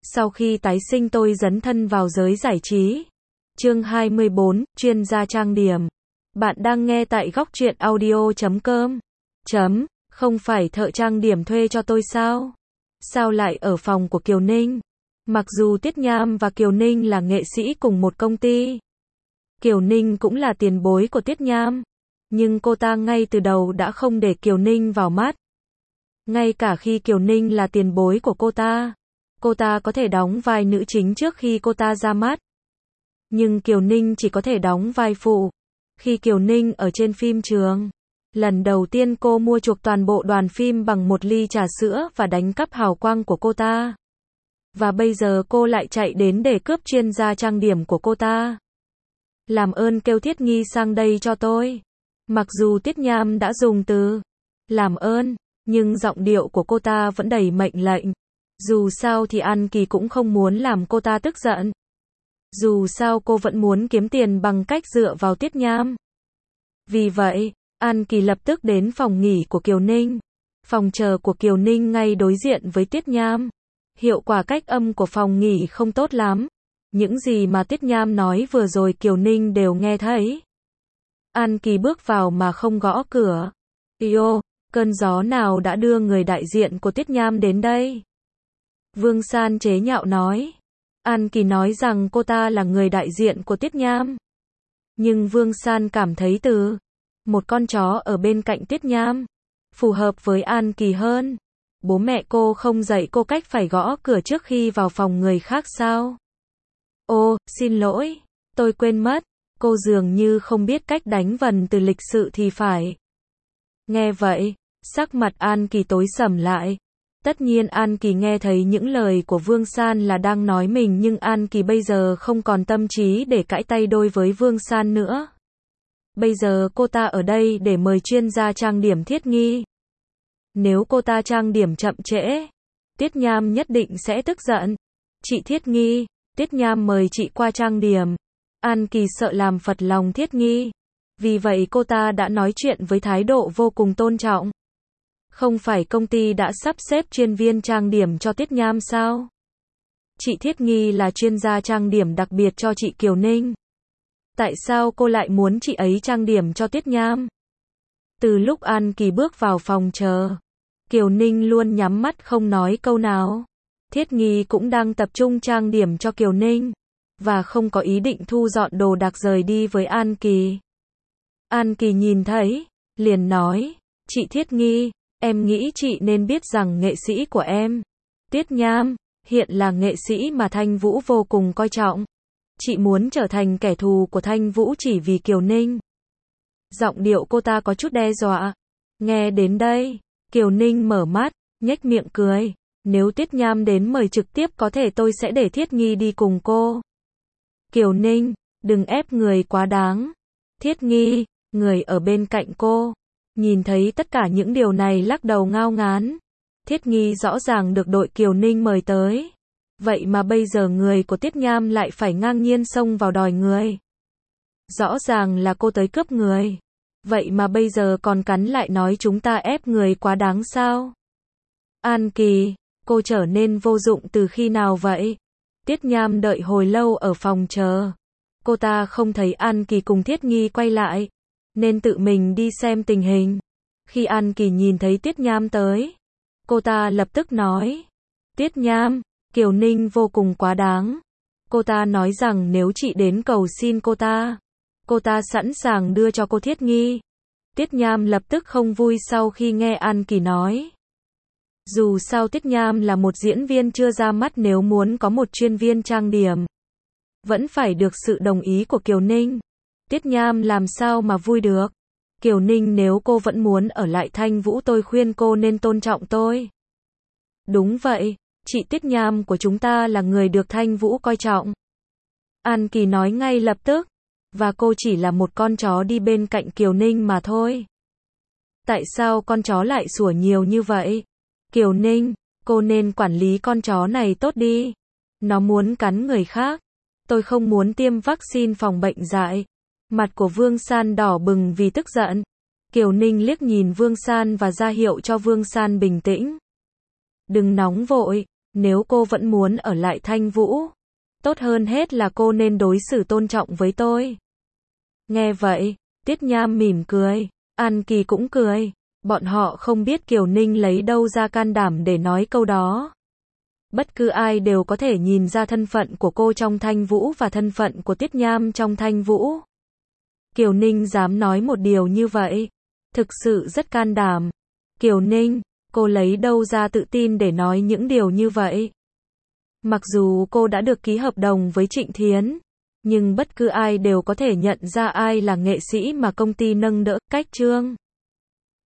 Sau khi tái sinh tôi dấn thân vào giới giải trí. Chương 24, chuyên gia trang điểm. Bạn đang nghe tại goctruyện.audio.com. Không phải thợ trang điểm thuê cho tôi sao? Sao lại ở phòng của Kiều Ninh? Mặc dù Tiết Nham và Kiều Ninh là nghệ sĩ cùng một công ty. Kiều Ninh cũng là tiền bối của Tiết Nham. Nhưng cô ta ngay từ đầu đã không để Kiều Ninh vào mắt. Ngay cả khi Kiều Ninh là tiền bối của cô ta có thể đóng vai nữ chính trước khi cô ta ra mắt. Nhưng Kiều Ninh chỉ có thể đóng vai phụ. Khi Kiều Ninh ở trên phim trường, lần đầu tiên cô mua chuộc toàn bộ đoàn phim bằng một ly trà sữa và đánh cắp hào quang của cô ta. Và bây giờ cô lại chạy đến để cướp chuyên gia trang điểm của cô ta. Làm ơn kêu Thiết Nghi sang đây cho tôi. Mặc dù Tiết Nham đã dùng từ làm ơn, nhưng giọng điệu của cô ta vẫn đầy mệnh lệnh. Dù sao thì An Kỳ cũng không muốn làm cô ta tức giận. Dù sao cô vẫn muốn kiếm tiền bằng cách dựa vào Tiết Nham. Vì vậy, An Kỳ lập tức đến phòng nghỉ của Kiều Ninh. Phòng chờ của Kiều Ninh ngay đối diện với Tiết Nham. Hiệu quả cách âm của phòng nghỉ không tốt lắm. Những gì mà Tiết Nham nói vừa rồi Kiều Ninh đều nghe thấy. An Kỳ bước vào mà không gõ cửa. Yo, cơn gió nào đã đưa người đại diện của Tiết Nham đến đây? Vương San chế nhạo nói. An Kỳ nói rằng cô ta là người đại diện của Tiết Nham. Nhưng Vương San cảm thấy một con chó ở bên cạnh Tiết Nham phù hợp với An Kỳ hơn. Bố mẹ cô không dạy cô cách phải gõ cửa trước khi vào phòng người khác sao? Ô, xin lỗi, tôi quên mất. Cô dường như không biết cách đánh vần từ lịch sự thì phải. Nghe vậy, sắc mặt An Kỳ tối sầm lại. Tất nhiên An Kỳ nghe thấy những lời của Vương San là đang nói mình, nhưng An Kỳ bây giờ không còn tâm trí để cãi tay đôi với Vương San nữa. Bây giờ cô ta ở đây để mời chuyên gia trang điểm Thiết Nghi. Nếu cô ta trang điểm chậm trễ, Tiết Nham nhất định sẽ tức giận. Chị Thiết Nghi, Tiết Nham mời chị qua trang điểm. An Kỳ sợ làm phật lòng Thiết Nghi. Vì vậy cô ta đã nói chuyện với thái độ vô cùng tôn trọng. Không phải công ty đã sắp xếp chuyên viên trang điểm cho Tiết Nham sao? Chị Thiết Nghi là chuyên gia trang điểm đặc biệt cho chị Kiều Ninh. Tại sao cô lại muốn chị ấy trang điểm cho Tiết Nham? Từ lúc An Kỳ bước vào phòng chờ, Kiều Ninh luôn nhắm mắt không nói câu nào. Thiết Nghi cũng đang tập trung trang điểm cho Kiều Ninh, và không có ý định thu dọn đồ đạc rời đi với An Kỳ. An Kỳ nhìn thấy, liền nói, chị Thiết Nghi, em nghĩ chị nên biết rằng nghệ sĩ của em, Tiết Nham, hiện là nghệ sĩ mà Thanh Vũ vô cùng coi trọng. Chị muốn trở thành kẻ thù của Thanh Vũ chỉ vì Kiều Ninh. Giọng điệu cô ta có chút đe dọa. Nghe đến đây, Kiều Ninh mở mắt, nhếch miệng cười. Nếu Tiết Nham đến mời trực tiếp có thể tôi sẽ để Thiết Nghi đi cùng cô. Kiều Ninh, đừng ép người quá đáng. Thiết Nghi, người ở bên cạnh cô, nhìn thấy tất cả những điều này lắc đầu ngao ngán. Thiết Nghi rõ ràng được đội Kiều Ninh mời tới. Vậy mà bây giờ người của Tiết Nham lại phải ngang nhiên xông vào đòi người. Rõ ràng là cô tới cướp người. Vậy mà bây giờ còn cắn lại nói chúng ta ép người quá đáng sao? An Kỳ, cô trở nên vô dụng từ khi nào vậy? Tiết Nham đợi hồi lâu ở phòng chờ. Cô ta không thấy An Kỳ cùng Thiết Nghi quay lại, nên tự mình đi xem tình hình. Khi An Kỳ nhìn thấy Tiết Nham tới, cô ta lập tức nói. Tiết Nham, Kiều Ninh vô cùng quá đáng. Cô ta nói rằng nếu chị đến cầu xin cô ta sẵn sàng đưa cho cô Thiết Nghi. Tiết Nham lập tức không vui sau khi nghe An Kỳ nói. Dù sao Tiết Nham là một diễn viên chưa ra mắt, nếu muốn có một chuyên viên trang điểm, vẫn phải được sự đồng ý của Kiều Ninh. Tiết Nham làm sao mà vui được. Kiều Ninh, nếu cô vẫn muốn ở lại Thanh Vũ, tôi khuyên cô nên tôn trọng tôi. Đúng vậy, chị Tiết Nham của chúng ta là người được Thanh Vũ coi trọng. An Kỳ nói ngay lập tức. Và cô chỉ là một con chó đi bên cạnh Kiều Ninh mà thôi. Tại sao con chó lại sủa nhiều như vậy? Kiều Ninh, cô nên quản lý con chó này tốt đi. Nó muốn cắn người khác. Tôi không muốn tiêm vaccine phòng bệnh dại. Mặt của Vương San đỏ bừng vì tức giận. Kiều Ninh liếc nhìn Vương San và ra hiệu cho Vương San bình tĩnh. Đừng nóng vội, Nếu cô vẫn muốn ở lại Thanh Vũ, tốt hơn hết là cô nên đối xử tôn trọng với tôi. Nghe vậy, Tiết Nham mỉm cười, An Kỳ cũng cười. Bọn họ không biết Kiều Ninh lấy đâu ra can đảm để nói câu đó. Bất cứ ai đều có thể nhìn ra thân phận của cô trong Thanh Vũ và thân phận của Tiết Nham trong Thanh Vũ. Kiều Ninh dám nói một điều như vậy, thực sự rất can đảm. Kiều Ninh, cô lấy đâu ra tự tin để nói những điều như vậy? Mặc dù cô đã được ký hợp đồng với Trịnh Thiến, nhưng bất cứ ai đều có thể nhận ra ai là nghệ sĩ mà công ty nâng đỡ. Cách chương